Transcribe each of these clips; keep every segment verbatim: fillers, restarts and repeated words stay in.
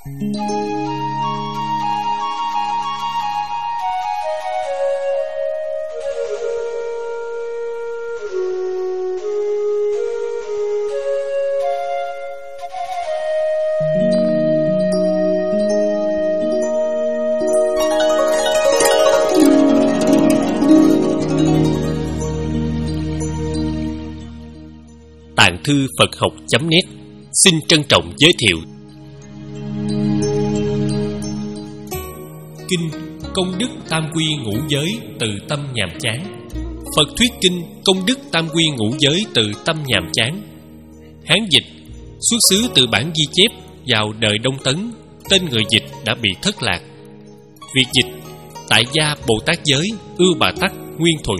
Tạng thư Phật học chấm net xin trân trọng giới thiệu Kinh Công đức tam quy ngũ giới từ tâm nhàm chán. Phật thuyết kinh Công đức tam quy ngũ giới từ tâm nhàm chán. Hán dịch xuất xứ từ bản ghi chép vào đời Đông Tấn, tên người dịch đã bị thất lạc. Việc dịch tại gia Bồ Tát giới Ưu Bà Tắc Nguyên Thuận.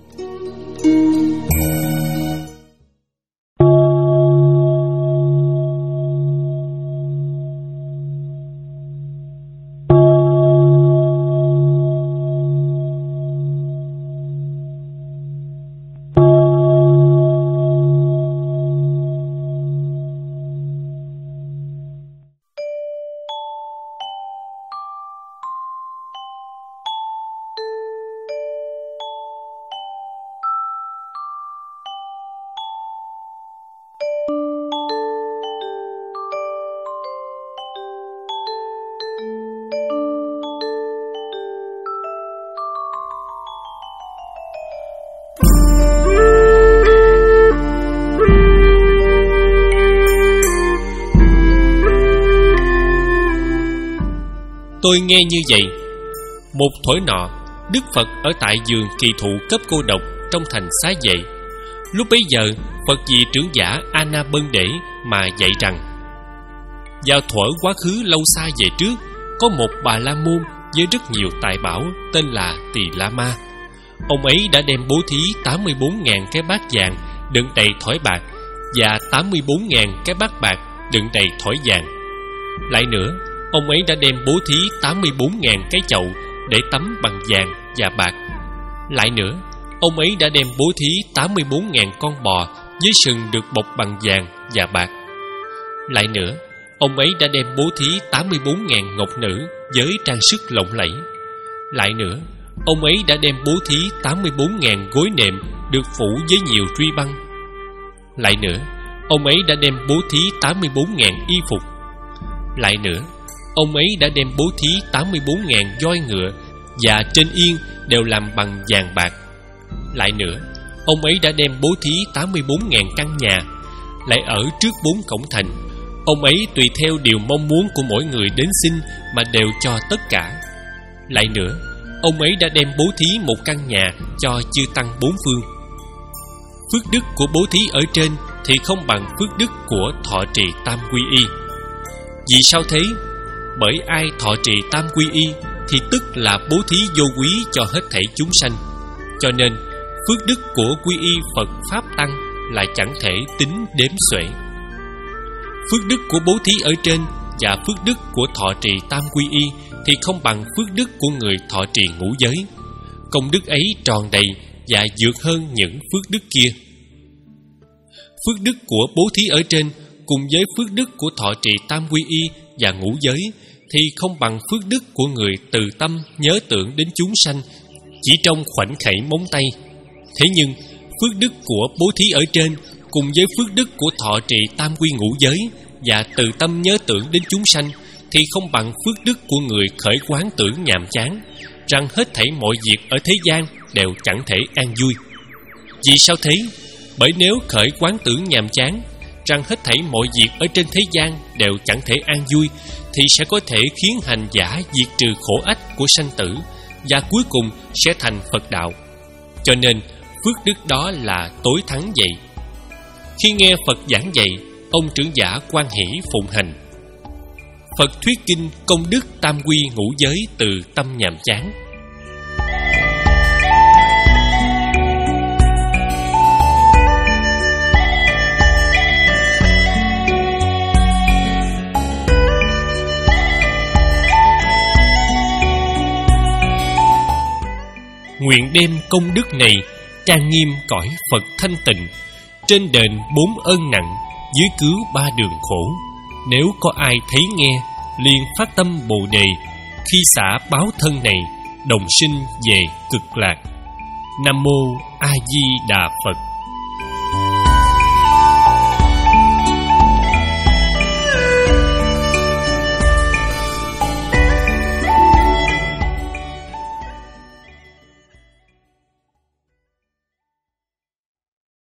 Tôi nghe như vậy. Một thổi nọ, Đức Phật ở tại giường kỳ thụ cấp cô độc trong thành Xá Vệ. Lúc bấy giờ, Phật vị trưởng giả Anabân-đễ mà dạy rằng: vào thuở quá khứ lâu xa về trước, có một Bà La Môn với rất nhiều tài bảo tên là Tỳ La Ma. Ông ấy đã đem bố thí tám mươi bốn nghìn cái bát vàng đựng đầy thỏi bạc và tám mươi bốn nghìn cái bát bạc đựng đầy thỏi vàng. Lại nữa, ông ấy đã đem bố thí tám mươi bốn nghìn cái chậu để tắm bằng vàng và bạc. Lại nữa, ông ấy đã đem bố thí tám mươi bốn nghìn con bò với sừng được bọc bằng vàng và bạc. Lại nữa, ông ấy đã đem bố thí tám mươi bốn nghìn ngọc nữ với trang sức lộng lẫy. Lại nữa, ông ấy đã đem bố thí tám mươi bốn nghìn gối nệm được phủ với nhiều truy băng. Lại nữa, ông ấy đã đem bố thí tám mươi bốn nghìn y phục. Lại nữa, ông ấy đã đem bố thí tám mươi bốn nghìn voi ngựa và trên yên đều làm bằng vàng bạc. Lại nữa, ông ấy đã đem bố thí tám mươi bốn nghìn căn nhà, lại ở trước bốn cổng thành. Ông ấy tùy theo điều mong muốn của mỗi người đến xin mà đều cho tất cả. Lại nữa, ông ấy đã đem bố thí một căn nhà cho chư tăng bốn phương. Phước đức của bố thí ở trên thì không bằng phước đức của thọ trì tam quy y. Vì sao thế? Bởi ai thọ trì tam quy y thì tức là bố thí vô quý cho hết thảy chúng sanh. Cho nên phước đức của quy y Phật Pháp Tăng là chẳng thể tính đếm xuể. Phước đức của bố thí ở trên và phước đức của thọ trì tam quy y thì không bằng phước đức của người thọ trì ngũ giới. Công đức ấy tròn đầy và vượt hơn những phước đức kia. Phước đức của bố thí ở trên cùng với phước đức của thọ trì tam quy y và ngũ giới thì không bằng phước đức của người từ tâm nhớ tưởng đến chúng sanh chỉ trong khoảnh khẩy móng tay. Thế nhưng phước đức của bố thí ở trên cùng với phước đức của thọ trì tam quy ngũ giới và từ tâm nhớ tưởng đến chúng sanh thì không bằng phước đức của người khởi quán tưởng nhàm chán, rằng hết thảy mọi việc ở thế gian đều chẳng thể an vui. Vì sao thế? Bởi nếu khởi quán tưởng nhàm chán, rằng hết thảy mọi việc ở trên thế gian đều chẳng thể an vui, thì sẽ có thể khiến hành giả diệt trừ khổ ách của sanh tử và cuối cùng sẽ thành Phật đạo. Cho nên phước đức đó là tối thắng vậy. Khi nghe Phật giảng dạy, ông trưởng giả hoan hỷ phụng hành. Phật thuyết kinh Công đức tam quy ngũ giới từ tâm nhàm chán. Nguyện đem công đức này trang nghiêm cõi Phật thanh tịnh, trên đền bốn ơn nặng, dưới cứu ba đường khổ. Nếu có ai thấy nghe liền phát tâm Bồ Đề, khi xả báo thân này, đồng sinh về cực lạc. Nam mô A Di Đà Phật.